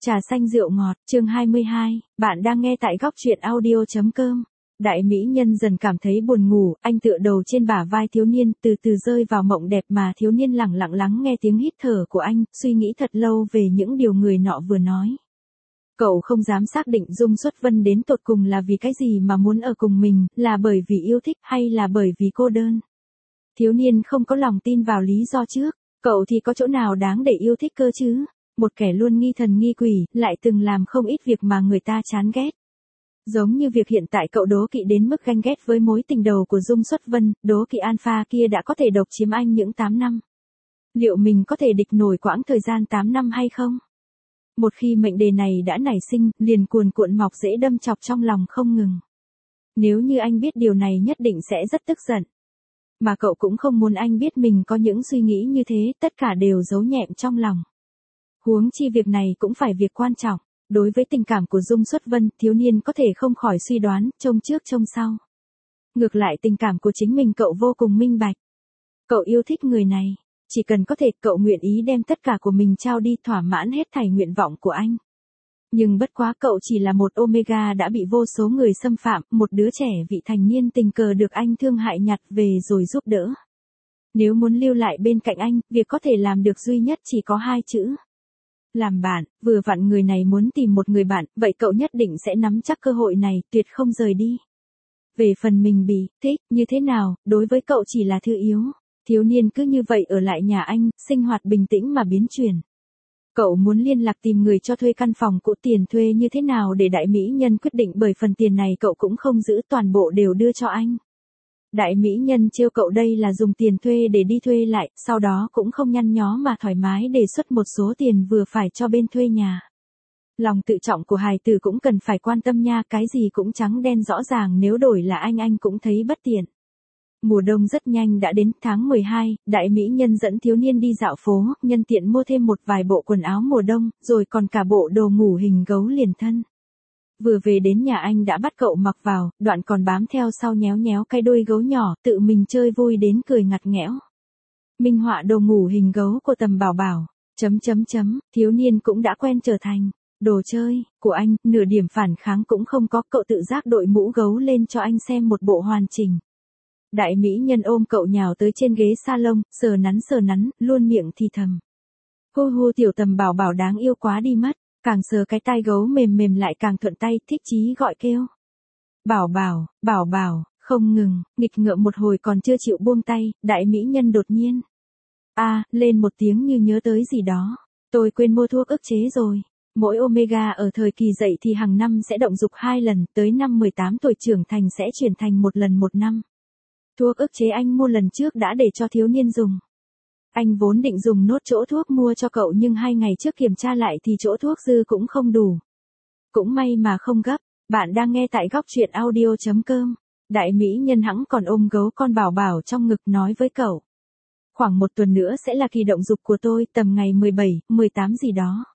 Trà xanh rượu ngọt, chương 22, bạn đang nghe tại góc truyện audio.com. Đại mỹ nhân dần cảm thấy buồn ngủ, anh tựa đầu trên bả vai thiếu niên, từ từ rơi vào mộng đẹp mà thiếu niên lẳng lặng lắng nghe tiếng hít thở của anh, suy nghĩ thật lâu về những điều người nọ vừa nói. Cậu không dám xác định Dung Xuất Vân đến tột cùng là vì cái gì mà muốn ở cùng mình, là bởi vì yêu thích hay là bởi vì cô đơn. Thiếu niên không có lòng tin vào lý do trước, cậu thì có chỗ nào đáng để yêu thích cơ chứ? Một kẻ luôn nghi thần nghi quỷ, lại từng làm không ít việc mà người ta chán ghét. Giống như việc hiện tại cậu đố kỵ đến mức ganh ghét với mối tình đầu của Dung Xuất Vân, đố kỵ alpha kia đã có thể độc chiếm anh những 8 năm. Liệu mình có thể địch nổi quãng thời gian 8 năm hay không? Một khi mệnh đề này đã nảy sinh, liền cuồn cuộn mọc rễ đâm chọc trong lòng không ngừng. Nếu như anh biết điều này nhất định sẽ rất tức giận. Mà cậu cũng không muốn anh biết mình có những suy nghĩ như thế, tất cả đều giấu nhẹm trong lòng. Huống chi việc này cũng phải việc quan trọng. Đối với tình cảm của Dung Xuất Vân, thiếu niên có thể không khỏi suy đoán, trông trước trông sau. Ngược lại tình cảm của chính mình cậu vô cùng minh bạch. Cậu yêu thích người này. Chỉ cần có thể cậu nguyện ý đem tất cả của mình trao đi thỏa mãn hết thảy nguyện vọng của anh. Nhưng bất quá cậu chỉ là một Omega đã bị vô số người xâm phạm, một đứa trẻ vị thành niên tình cờ được anh thương hại nhặt về rồi giúp đỡ. Nếu muốn lưu lại bên cạnh anh, việc có thể làm được duy nhất chỉ có 2 chữ. Làm bạn, vừa vặn người này muốn tìm một người bạn, vậy cậu nhất định sẽ nắm chắc cơ hội này, tuyệt không rời đi. Về phần mình bị thích như thế nào, đối với cậu chỉ là thứ yếu. Thiếu niên cứ như vậy ở lại nhà anh, sinh hoạt bình tĩnh mà biến chuyển. Cậu muốn liên lạc tìm người cho thuê căn phòng cũ, tiền thuê như thế nào để đại mỹ nhân quyết định, bởi phần tiền này cậu cũng không giữ, toàn bộ đều đưa cho anh. Đại mỹ nhân trêu cậu đây là dùng tiền thuê để đi thuê lại, sau đó cũng không nhăn nhó mà thoải mái đề xuất một số tiền vừa phải cho bên thuê nhà. Lòng tự trọng của hài tử cũng cần phải quan tâm nha, cái gì cũng trắng đen rõ ràng, nếu đổi là anh cũng thấy bất tiện. Mùa đông rất nhanh đã đến, tháng 12, đại mỹ nhân dẫn thiếu niên đi dạo phố, nhân tiện mua thêm một vài bộ quần áo mùa đông, rồi còn cả bộ đồ ngủ hình gấu liền thân. Vừa về đến nhà anh đã bắt cậu mặc vào, đoạn còn bám theo sau nhéo nhéo cái đuôi gấu nhỏ, tự mình chơi vui đến cười ngặt nghẽo. Minh họa đồ ngủ hình gấu của Tầm Bảo Bảo, thiếu niên cũng đã quen trở thành đồ chơi của anh, nửa điểm phản kháng cũng không có, cậu tự giác đội mũ gấu lên cho anh xem một bộ hoàn chỉnh. Đại mỹ nhân ôm cậu nhào tới trên ghế salon, sờ nắn, luôn miệng thì thầm. Hu hu, tiểu Tầm Bảo Bảo đáng yêu quá đi mất. Càng sờ cái tai gấu mềm lại càng thuận tay, thích chí gọi kêu. Bảo bảo, không ngừng, nghịch ngợm một hồi còn chưa chịu buông tay, đại mỹ nhân đột nhiên. Lên một tiếng như nhớ tới gì đó. Tôi quên mua thuốc ức chế rồi. Mỗi Omega ở thời kỳ dậy thì hàng năm sẽ động dục 2 lần, tới năm 18 tuổi trưởng thành sẽ chuyển thành 1 lần 1 năm. Thuốc ức chế anh mua lần trước đã để cho thiếu niên dùng. Anh vốn định dùng nốt chỗ thuốc mua cho cậu, nhưng 2 ngày trước kiểm tra lại thì chỗ thuốc dư cũng không đủ. Cũng may mà không gấp, bạn đang nghe tại góc truyện audio.com. Đại mỹ nhân hẵng còn ôm gấu con Bảo Bảo trong ngực nói với cậu. Khoảng 1 tuần nữa sẽ là kỳ động dục của tôi, tầm ngày 17, 18 gì đó.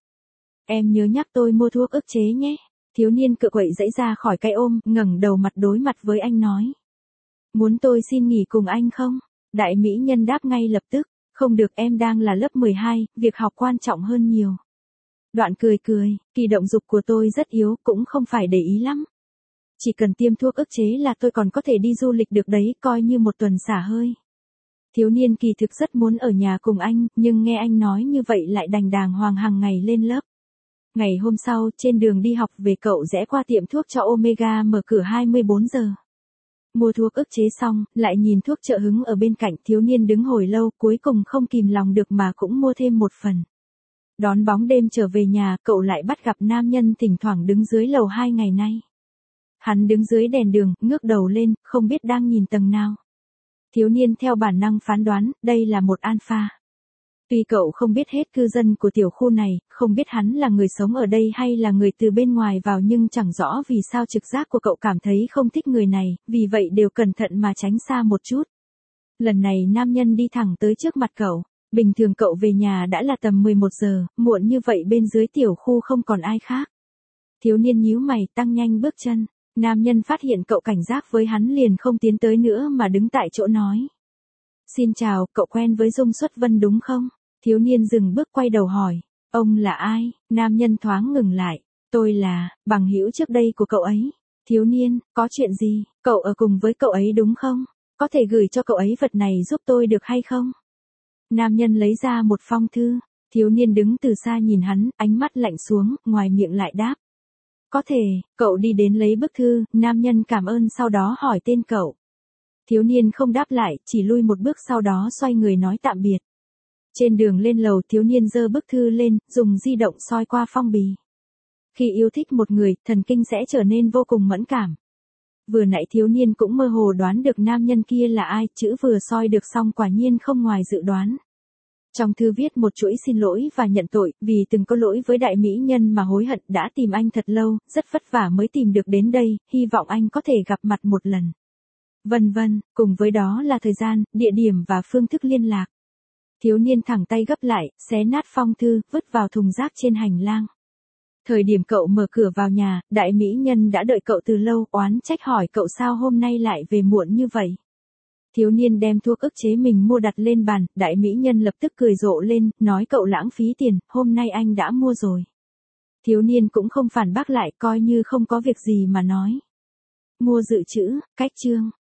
Em nhớ nhắc tôi mua thuốc ức chế nhé. Thiếu niên cựa quậy dãy ra khỏi cái ôm, ngẩng đầu mặt đối mặt với anh nói. Muốn tôi xin nghỉ cùng anh không? Đại mỹ nhân đáp ngay lập tức. Không được, em đang là lớp 12, việc học quan trọng hơn nhiều. Đoạn cười, kỳ động dục của tôi rất yếu, cũng không phải để ý lắm. Chỉ cần tiêm thuốc ức chế là tôi còn có thể đi du lịch được đấy, coi như 1 tuần xả hơi. Thiếu niên kỳ thực rất muốn ở nhà cùng anh, nhưng nghe anh nói như vậy lại đành đàng hoàng hàng ngày lên lớp. Ngày hôm sau, trên đường đi học về cậu rẽ qua tiệm thuốc cho Omega mở cửa 24 giờ. Mua thuốc ức chế xong, lại nhìn thuốc trợ hứng ở bên cạnh, thiếu niên đứng hồi lâu, cuối cùng không kìm lòng được mà cũng mua thêm 1 phần. Đón bóng đêm trở về nhà, cậu lại bắt gặp nam nhân thỉnh thoảng đứng dưới lầu 2 ngày nay. Hắn đứng dưới đèn đường, ngước đầu lên, không biết đang nhìn tầng nào. Thiếu niên theo bản năng phán đoán, đây là một alpha. Tuy cậu không biết hết cư dân của tiểu khu này, không biết hắn là người sống ở đây hay là người từ bên ngoài vào, nhưng chẳng rõ vì sao trực giác của cậu cảm thấy không thích người này, vì vậy đều cẩn thận mà tránh xa một chút. Lần này nam nhân đi thẳng tới trước mặt cậu, bình thường cậu về nhà đã là tầm 11 giờ, muộn như vậy bên dưới tiểu khu không còn ai khác. Thiếu niên nhíu mày tăng nhanh bước chân, nam nhân phát hiện cậu cảnh giác với hắn liền không tiến tới nữa mà đứng tại chỗ nói. Xin chào, cậu quen với Dung Xuất Vân đúng không? Thiếu niên dừng bước quay đầu hỏi. Ông là ai? Nam nhân thoáng ngừng lại. Tôi là, bằng hữu trước đây của cậu ấy. Thiếu niên, có chuyện gì? Cậu ở cùng với cậu ấy đúng không? Có thể gửi cho cậu ấy vật này giúp tôi được hay không? Nam nhân lấy ra một phong thư. Thiếu niên đứng từ xa nhìn hắn, ánh mắt lạnh xuống, ngoài miệng lại đáp. Có thể, cậu đi đến lấy bức thư, nam nhân cảm ơn sau đó hỏi tên cậu. Thiếu niên không đáp lại, chỉ lui một bước sau đó xoay người nói tạm biệt. Trên đường lên lầu thiếu niên giơ bức thư lên, dùng di động soi qua phong bì. Khi yêu thích một người, thần kinh sẽ trở nên vô cùng mẫn cảm. Vừa nãy thiếu niên cũng mơ hồ đoán được nam nhân kia là ai, chữ vừa soi được xong quả nhiên không ngoài dự đoán. Trong thư viết một chuỗi xin lỗi và nhận tội, vì từng có lỗi với đại mỹ nhân mà hối hận, đã tìm anh thật lâu, rất vất vả mới tìm được đến đây, hy vọng anh có thể gặp mặt một lần. Vân vân, cùng với đó là thời gian, địa điểm và phương thức liên lạc. Thiếu niên thẳng tay gấp lại, xé nát phong thư, vứt vào thùng rác trên hành lang. Thời điểm cậu mở cửa vào nhà, đại mỹ nhân đã đợi cậu từ lâu, oán trách hỏi cậu sao hôm nay lại về muộn như vậy. Thiếu niên đem thuốc ức chế mình mua đặt lên bàn, đại mỹ nhân lập tức cười rộ lên, nói cậu lãng phí tiền, hôm nay anh đã mua rồi. Thiếu niên cũng không phản bác lại, coi như không có việc gì mà nói. Mua dự trữ, cách chương.